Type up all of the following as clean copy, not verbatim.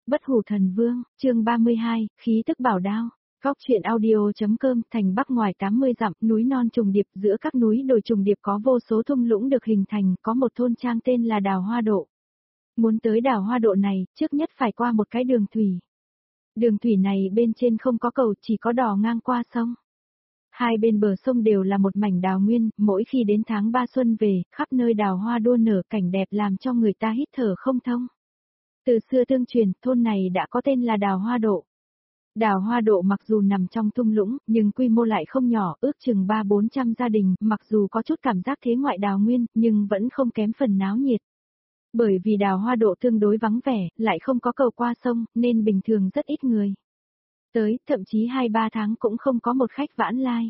Bất hủ thần vương, chương 32, khí tức bảo đao. Góc truyện audio.com, thành Bắc ngoài 80 dặm, núi non trùng điệp, giữa các núi đồi trùng điệp có vô số thung lũng được hình thành, có một thôn trang tên là Đào Hoa Độ. Muốn tới Đào Hoa Độ này, trước nhất phải qua một cái đường thủy. Đường thủy này bên trên không có cầu, chỉ có đò ngang qua sông. Hai bên bờ sông đều là một mảnh đào nguyên, mỗi khi đến tháng 3 xuân về, khắp nơi đào hoa đua nở, cảnh đẹp làm cho người ta hít thở không thông. Từ xưa tương truyền, thôn này đã có tên là Đào Hoa Độ. Đào Hoa Độ mặc dù nằm trong thung lũng, nhưng quy mô lại không nhỏ, ước chừng 300-400 gia đình, mặc dù có chút cảm giác thế ngoại đào nguyên, nhưng vẫn không kém phần náo nhiệt. Bởi vì Đào Hoa Độ tương đối vắng vẻ, lại không có cầu qua sông, nên bình thường rất ít người tới, thậm chí 2-3 tháng cũng không có một khách vãn lai.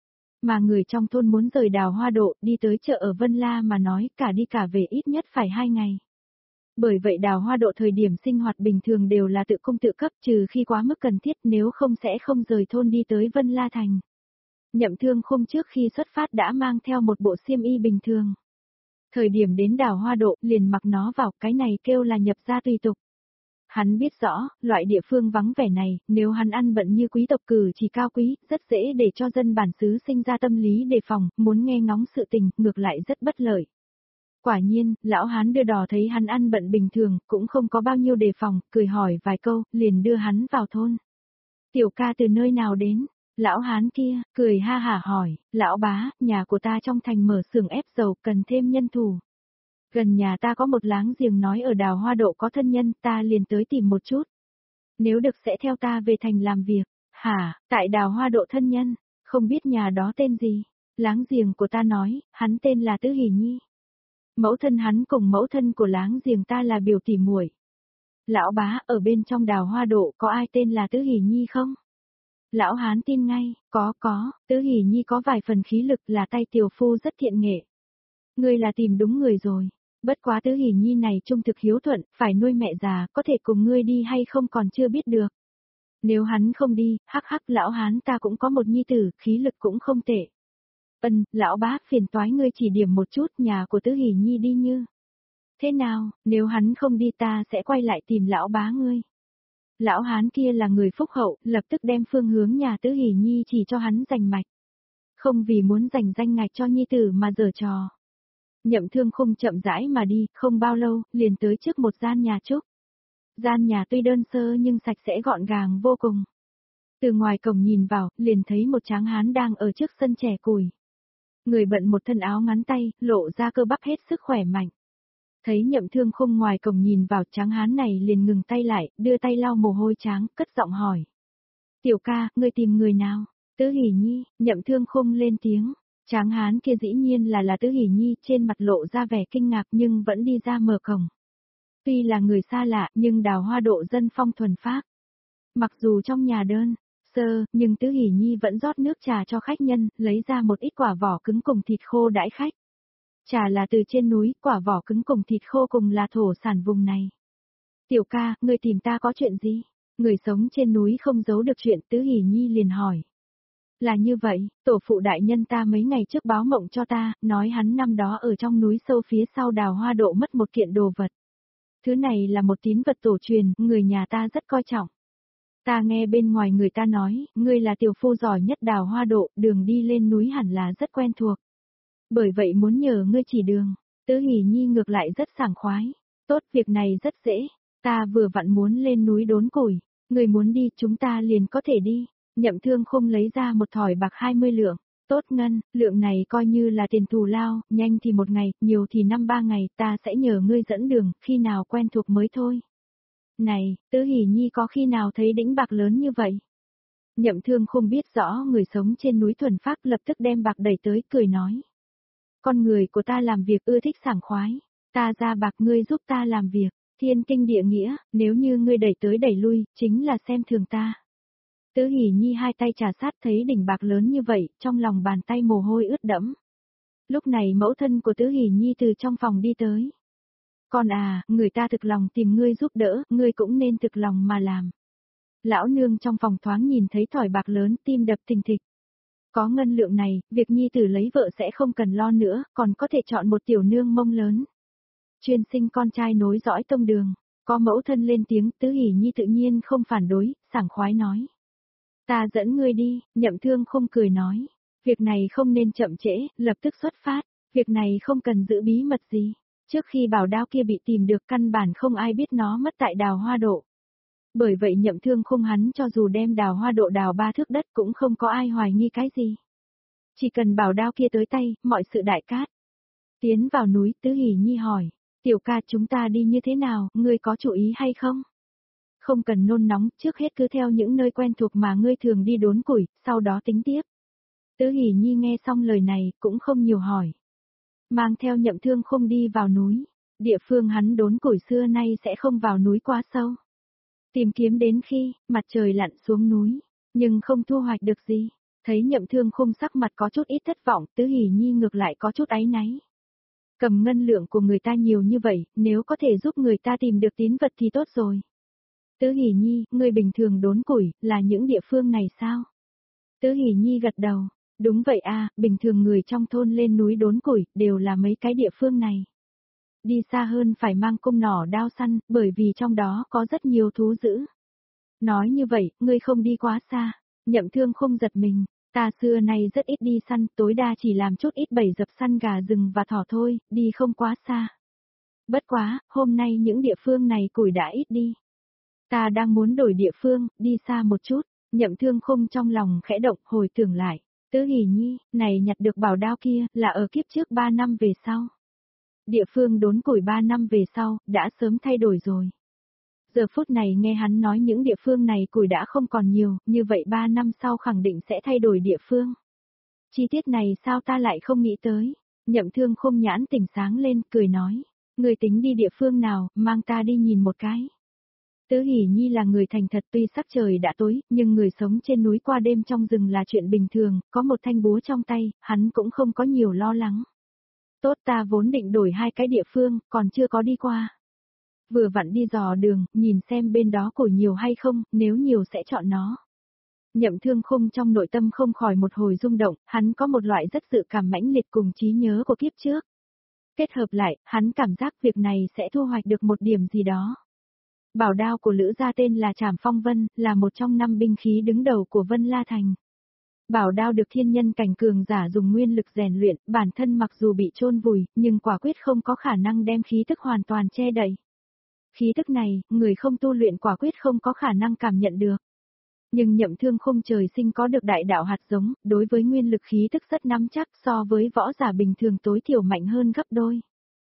Mà người trong thôn muốn rời Đào Hoa Độ, đi tới chợ ở Vân La mà nói, cả đi cả về ít nhất phải 2 ngày. Bởi vậy Đào Hoa Độ thời điểm sinh hoạt bình thường đều là tự cung tự cấp, trừ khi quá mức cần thiết, nếu không sẽ không rời thôn đi tới Vân La Thành. Nhậm Thương Khung trước khi xuất phát đã mang theo một bộ xiêm y bình thường. Thời điểm đến Đào Hoa Độ, liền mặc nó vào, cái này kêu là nhập gia tùy tục. Hắn biết rõ, loại địa phương vắng vẻ này, nếu hắn ăn bận như quý tộc cử chỉ cao quý, rất dễ để cho dân bản xứ sinh ra tâm lý đề phòng, muốn nghe ngóng sự tình, ngược lại rất bất lợi. Quả nhiên, lão hán đưa đò thấy hắn ăn bận bình thường, cũng không có bao nhiêu đề phòng, cười hỏi vài câu, liền đưa hắn vào thôn. Tiểu ca từ nơi nào đến? Lão hán kia, cười ha hả hỏi, lão bá, nhà của ta trong thành mở xưởng ép dầu, cần thêm nhân thủ. Gần nhà ta có một láng giềng nói ở Đào Hoa Độ có thân nhân, ta liền tới tìm một chút. Nếu được sẽ theo ta về thành làm việc. Hả, tại Đào Hoa Độ thân nhân, không biết nhà đó tên gì? Láng giềng của ta nói, hắn tên là Tứ Hỷ Nhi. Mẫu thân hắn cùng mẫu thân của láng giềng ta là biểu tỷ muội. Lão bá, ở bên trong Đào Hoa Độ có ai tên là Tứ Hỷ Nhi không? Lão hán tin ngay, có, Tứ Hỷ Nhi có vài phần khí lực, là tay tiểu phu rất thiện nghệ. Ngươi là tìm đúng người rồi. Bất quá Tứ Hỷ Nhi này trung thực hiếu thuận, phải nuôi mẹ già, có thể cùng ngươi đi hay không còn chưa biết được. Nếu hắn không đi, hắc lão hán ta cũng có một nhi tử, khí lực cũng không tệ. Lão bá, phiền toái ngươi chỉ điểm một chút nhà của Tứ Hỷ Nhi đi như. Thế nào, nếu hắn không đi ta sẽ quay lại tìm lão bá ngươi. Lão hán kia là người phúc hậu, lập tức đem phương hướng nhà Tứ Hỷ Nhi chỉ cho hắn giành mạch. Không vì muốn giành danh ngạch cho nhi tử mà giở trò. Nhậm Thương Khung chậm rãi mà đi, không bao lâu, liền tới trước một gian nhà trúc. Gian nhà tuy đơn sơ nhưng sạch sẽ gọn gàng vô cùng. Từ ngoài cổng nhìn vào, liền thấy một tráng hán đang ở trước sân chẻ củi. Người bận một thân áo ngắn tay, lộ ra cơ bắp hết sức khỏe mạnh. Thấy Nhậm Thương Khung ngoài cổng nhìn vào, tráng hán này liền ngừng tay lại, đưa tay lau mồ hôi tráng, cất giọng hỏi. Tiểu ca, ngươi tìm người nào? Tứ Hỷ Nhi, Nhậm Thương Khung lên tiếng. Tráng hán kia dĩ nhiên là Tứ Hỷ Nhi, trên mặt lộ ra vẻ kinh ngạc nhưng vẫn đi ra mở cổng. Tuy là người xa lạ nhưng Đào Hoa Độ dân phong thuần phác. Mặc dù trong nhà đơn sơ, nhưng Tứ Hỷ Nhi vẫn rót nước trà cho khách nhân, lấy ra một ít quả vỏ cứng cùng thịt khô đãi khách. Trà là từ trên núi, quả vỏ cứng cùng thịt khô cùng là thổ sản vùng này. Tiểu ca, ngươi tìm ta có chuyện gì? Người sống trên núi không giấu được chuyện, Tứ Hỷ Nhi liền hỏi. Là như vậy, tổ phụ đại nhân ta mấy ngày trước báo mộng cho ta, nói hắn năm đó ở trong núi sâu phía sau Đào Hoa Độ mất một kiện đồ vật. Thứ này là một tín vật tổ truyền, người nhà ta rất coi trọng. Ta nghe bên ngoài người ta nói, ngươi là tiểu phu giỏi nhất Đào Hoa Độ, đường đi lên núi hẳn là rất quen thuộc. Bởi vậy muốn nhờ ngươi chỉ đường. Tứ Hỷ Nhi ngược lại rất sảng khoái. Tốt, việc này rất dễ. Ta vừa vặn muốn lên núi đốn củi. Ngươi muốn đi, chúng ta liền có thể đi. Nhậm Thương Khung lấy ra một thỏi bạc 20 lượng. Tốt ngân, lượng này coi như là tiền thù lao, nhanh thì 1 ngày, nhiều thì 5-3 ngày, ta sẽ nhờ ngươi dẫn đường, khi nào quen thuộc mới thôi. Này, Tứ Hỷ Nhi có khi nào thấy đĩnh bạc lớn như vậy? Nhậm Thương Khung biết rõ người sống trên núi thuần phác, lập tức đem bạc đẩy tới, cười nói. Con người của ta làm việc ưa thích sảng khoái, ta ra bạc ngươi giúp ta làm việc, thiên kinh địa nghĩa, nếu như ngươi đẩy tới đẩy lui, chính là xem thường ta. Tứ Hỷ Nhi hai tay trà sát thấy đỉnh bạc lớn như vậy, trong lòng bàn tay mồ hôi ướt đẫm. Lúc này mẫu thân của Tứ Hỷ Nhi từ trong phòng đi tới. Con à, người ta thực lòng tìm ngươi giúp đỡ, ngươi cũng nên thực lòng mà làm. Lão nương trong phòng thoáng nhìn thấy thỏi bạc lớn, tim đập thình thịch. Có ngân lượng này, việc nhi tử lấy vợ sẽ không cần lo nữa, còn có thể chọn một tiểu nương mông lớn. Chuyên sinh con trai nối dõi tông đường. Có mẫu thân lên tiếng, Tứ Hỷ Nhi tự nhiên không phản đối, sảng khoái nói. Ta dẫn ngươi đi, Nhậm Thương không cười nói. Việc này không nên chậm trễ, lập tức xuất phát. Việc này không cần giữ bí mật gì. Trước khi bảo đao kia bị tìm được căn bản không ai biết nó mất tại đào hoa độ. Bởi vậy Nhậm Thương không hắn cho dù đem đào hoa độ đào 3 thước đất cũng không có ai hoài nghi cái gì. Chỉ cần bảo đao kia tới tay, mọi sự đại cát. Tiến vào núi, Tứ Hỷ Nhi hỏi. Tiểu ca chúng ta đi như thế nào, ngươi có chú ý hay không? Không cần nôn nóng, trước hết cứ theo những nơi quen thuộc mà ngươi thường đi đốn củi, sau đó tính tiếp. Tứ Hỷ Nhi nghe xong lời này, cũng không nhiều hỏi. Mang theo Nhậm Thương không đi vào núi. Địa phương hắn đốn củi xưa nay sẽ không vào núi quá sâu. Tìm kiếm đến khi, mặt trời lặn xuống núi, nhưng không thu hoạch được gì. Thấy Nhậm Thương không sắc mặt có chút ít thất vọng, Tứ Hỷ Nhi ngược lại có chút áy náy. Cầm ngân lượng của người ta nhiều như vậy, nếu có thể giúp người ta tìm được tín vật thì tốt rồi. Tứ Hỷ Nhi, người bình thường đốn củi, là những địa phương này sao? Tứ Hỷ Nhi gật đầu, đúng vậy à, bình thường người trong thôn lên núi đốn củi, đều là mấy cái địa phương này. Đi xa hơn phải mang cung nỏ đao săn, bởi vì trong đó có rất nhiều thú dữ. Nói như vậy, ngươi không đi quá xa, Nhậm Thương không giật mình. Ta xưa nay rất ít đi săn, tối đa chỉ làm chút ít bẫy dập săn gà rừng và thỏ thôi, đi không quá xa. Bất quá, hôm nay những địa phương này củi đã ít đi. Ta đang muốn đổi địa phương, đi xa một chút, Nhậm Thương không trong lòng khẽ động, hồi tưởng lại. Tứ Hỷ Nhi, này nhặt được bảo đao kia, là ở kiếp trước 3 năm về sau. Địa phương đốn củi 3 năm về sau, đã sớm thay đổi rồi. Giờ phút này nghe hắn nói những địa phương này củi đã không còn nhiều, như vậy 3 năm sau khẳng định sẽ thay đổi địa phương. Chi tiết này sao ta lại không nghĩ tới? Nhậm Thương không nhãn tỉnh sáng lên, cười nói. Người tính đi địa phương nào, mang ta đi nhìn một cái. Tứ Hỷ Nhi là người thành thật, tuy sắc trời đã tối, nhưng người sống trên núi qua đêm trong rừng là chuyện bình thường, có một thanh búa trong tay, hắn cũng không có nhiều lo lắng. Tốt, ta vốn định đổi 2 cái địa phương, còn chưa có đi qua. Vừa vặn đi dò đường, nhìn xem bên đó củi nhiều hay không, nếu nhiều sẽ chọn nó. Nhậm Thương không trong nội tâm không khỏi một hồi rung động, hắn có một loại rất dự cảm mãnh liệt cùng trí nhớ của kiếp trước. Kết hợp lại, hắn cảm giác việc này sẽ thu hoạch được một điểm gì đó. Bảo đao của Lữ gia tên là Trảm Phong Vân, là một trong 5 binh khí đứng đầu của Vân La Thành. Bảo đao được thiên nhân cảnh cường giả dùng nguyên lực rèn luyện, bản thân mặc dù bị chôn vùi, nhưng quả quyết không có khả năng đem khí tức hoàn toàn che đậy. Khí tức này, người không tu luyện quả quyết không có khả năng cảm nhận được. Nhưng Nhậm Thương không trời sinh có được đại đạo hạt giống, đối với nguyên lực khí tức rất nắm chắc so với võ giả bình thường tối thiểu mạnh hơn gấp đôi.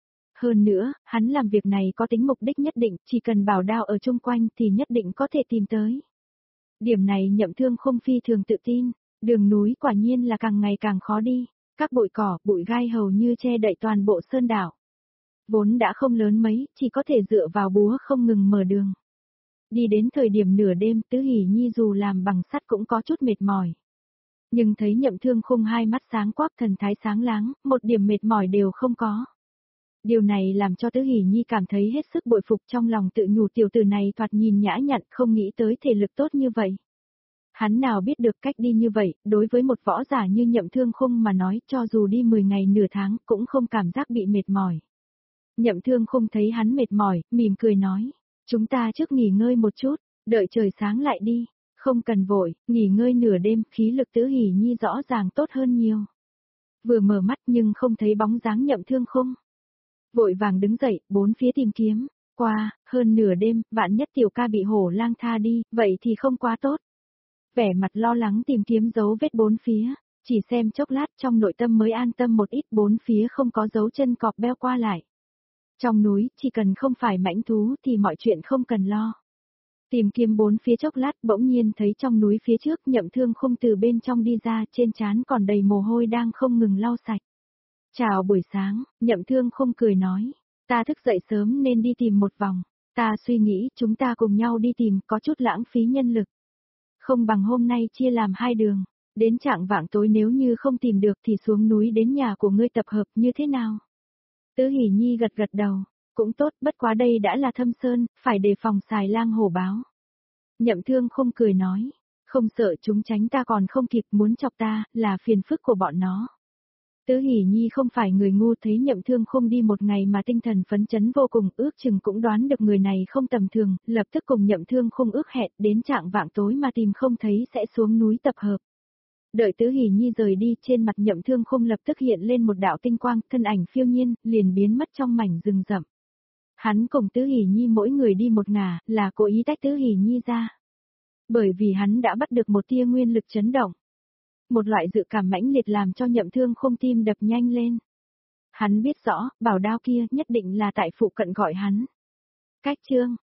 Hơn nữa, hắn làm việc này có tính mục đích nhất định, chỉ cần bảo đao ở chung quanh thì nhất định có thể tìm tới. Điểm này Nhậm Thương không phi thường tự tin, đường núi quả nhiên là càng ngày càng khó đi, các bụi cỏ, bụi gai hầu như che đậy toàn bộ sơn đảo. Vốn đã không lớn mấy, chỉ có thể dựa vào búa không ngừng mở đường. Đi đến thời điểm nửa đêm, Tứ Hỷ Nhi dù làm bằng sắt cũng có chút mệt mỏi. Nhưng thấy Nhậm Thương không hai mắt sáng quắc thần thái sáng láng, một điểm mệt mỏi đều không có. Điều này làm cho Tứ Hỷ Nhi cảm thấy hết sức bội phục, trong lòng tự nhủ tiểu tử này thoạt nhìn nhã nhặn, không nghĩ tới thể lực tốt như vậy. Hắn nào biết được cách đi như vậy, đối với một võ giả như Nhậm Thương không mà nói, cho dù đi 10 ngày nửa tháng cũng không cảm giác bị mệt mỏi. Nhậm Thương không thấy hắn mệt mỏi, mỉm cười nói, chúng ta trước nghỉ ngơi một chút, đợi trời sáng lại đi, không cần vội, nghỉ ngơi nửa đêm, khí lực Tứ Hỷ Nhi rõ ràng tốt hơn nhiều. Vừa mở mắt nhưng không thấy bóng dáng Nhậm Thương không. Vội vàng đứng dậy, bốn phía tìm kiếm, qua, hơn nửa đêm, vạn nhất tiểu ca bị hổ lang tha đi, vậy thì không quá tốt. Vẻ mặt lo lắng tìm kiếm dấu vết bốn phía, chỉ xem chốc lát trong nội tâm mới an tâm một ít, bốn phía không có dấu chân cọp beo qua lại. Trong núi, chỉ cần không phải mãnh thú thì mọi chuyện không cần lo. Tìm kiếm bốn phía chốc lát bỗng nhiên thấy trong núi phía trước Nhậm Thương không từ bên trong đi ra, trên trán còn đầy mồ hôi đang không ngừng lau sạch. Chào buổi sáng, Nhậm Thương không cười nói, ta thức dậy sớm nên đi tìm một vòng, ta suy nghĩ chúng ta cùng nhau đi tìm có chút lãng phí nhân lực. Không bằng hôm nay chia làm 2 đường, đến chạng vạng tối nếu như không tìm được thì xuống núi đến nhà của ngươi tập hợp như thế nào? Tứ Hỷ Nhi gật gật đầu, cũng tốt, bất quá đây đã là thâm sơn, phải đề phòng xài lang hổ báo. Nhậm Thương không cười nói, không sợ chúng tránh ta còn không kịp, muốn chọc ta, là phiền phức của bọn nó. Tứ Hỷ Nhi không phải người ngu, thấy Nhậm Thương Khung đi một ngày mà tinh thần phấn chấn vô cùng, ước chừng cũng đoán được người này không tầm thường, lập tức cùng Nhậm Thương Khung ước hẹn đến trạng vạng tối mà tìm không thấy sẽ xuống núi tập hợp. Đợi Tứ Hỷ Nhi rời đi, trên mặt Nhậm Thương Khung lập tức hiện lên một đạo tinh quang, thân ảnh phiêu nhiên, liền biến mất trong mảnh rừng rậm. Hắn cùng Tứ Hỷ Nhi mỗi người đi một ngả, là cố ý tách Tứ Hỷ Nhi ra. Bởi vì hắn đã bắt được một tia nguyên lực chấn động. Một loại dự cảm mãnh liệt làm cho Nhậm Thương Khung tim đập nhanh lên. Hắn biết rõ, bảo đao kia nhất định là tại phụ cận gọi hắn. Cách chương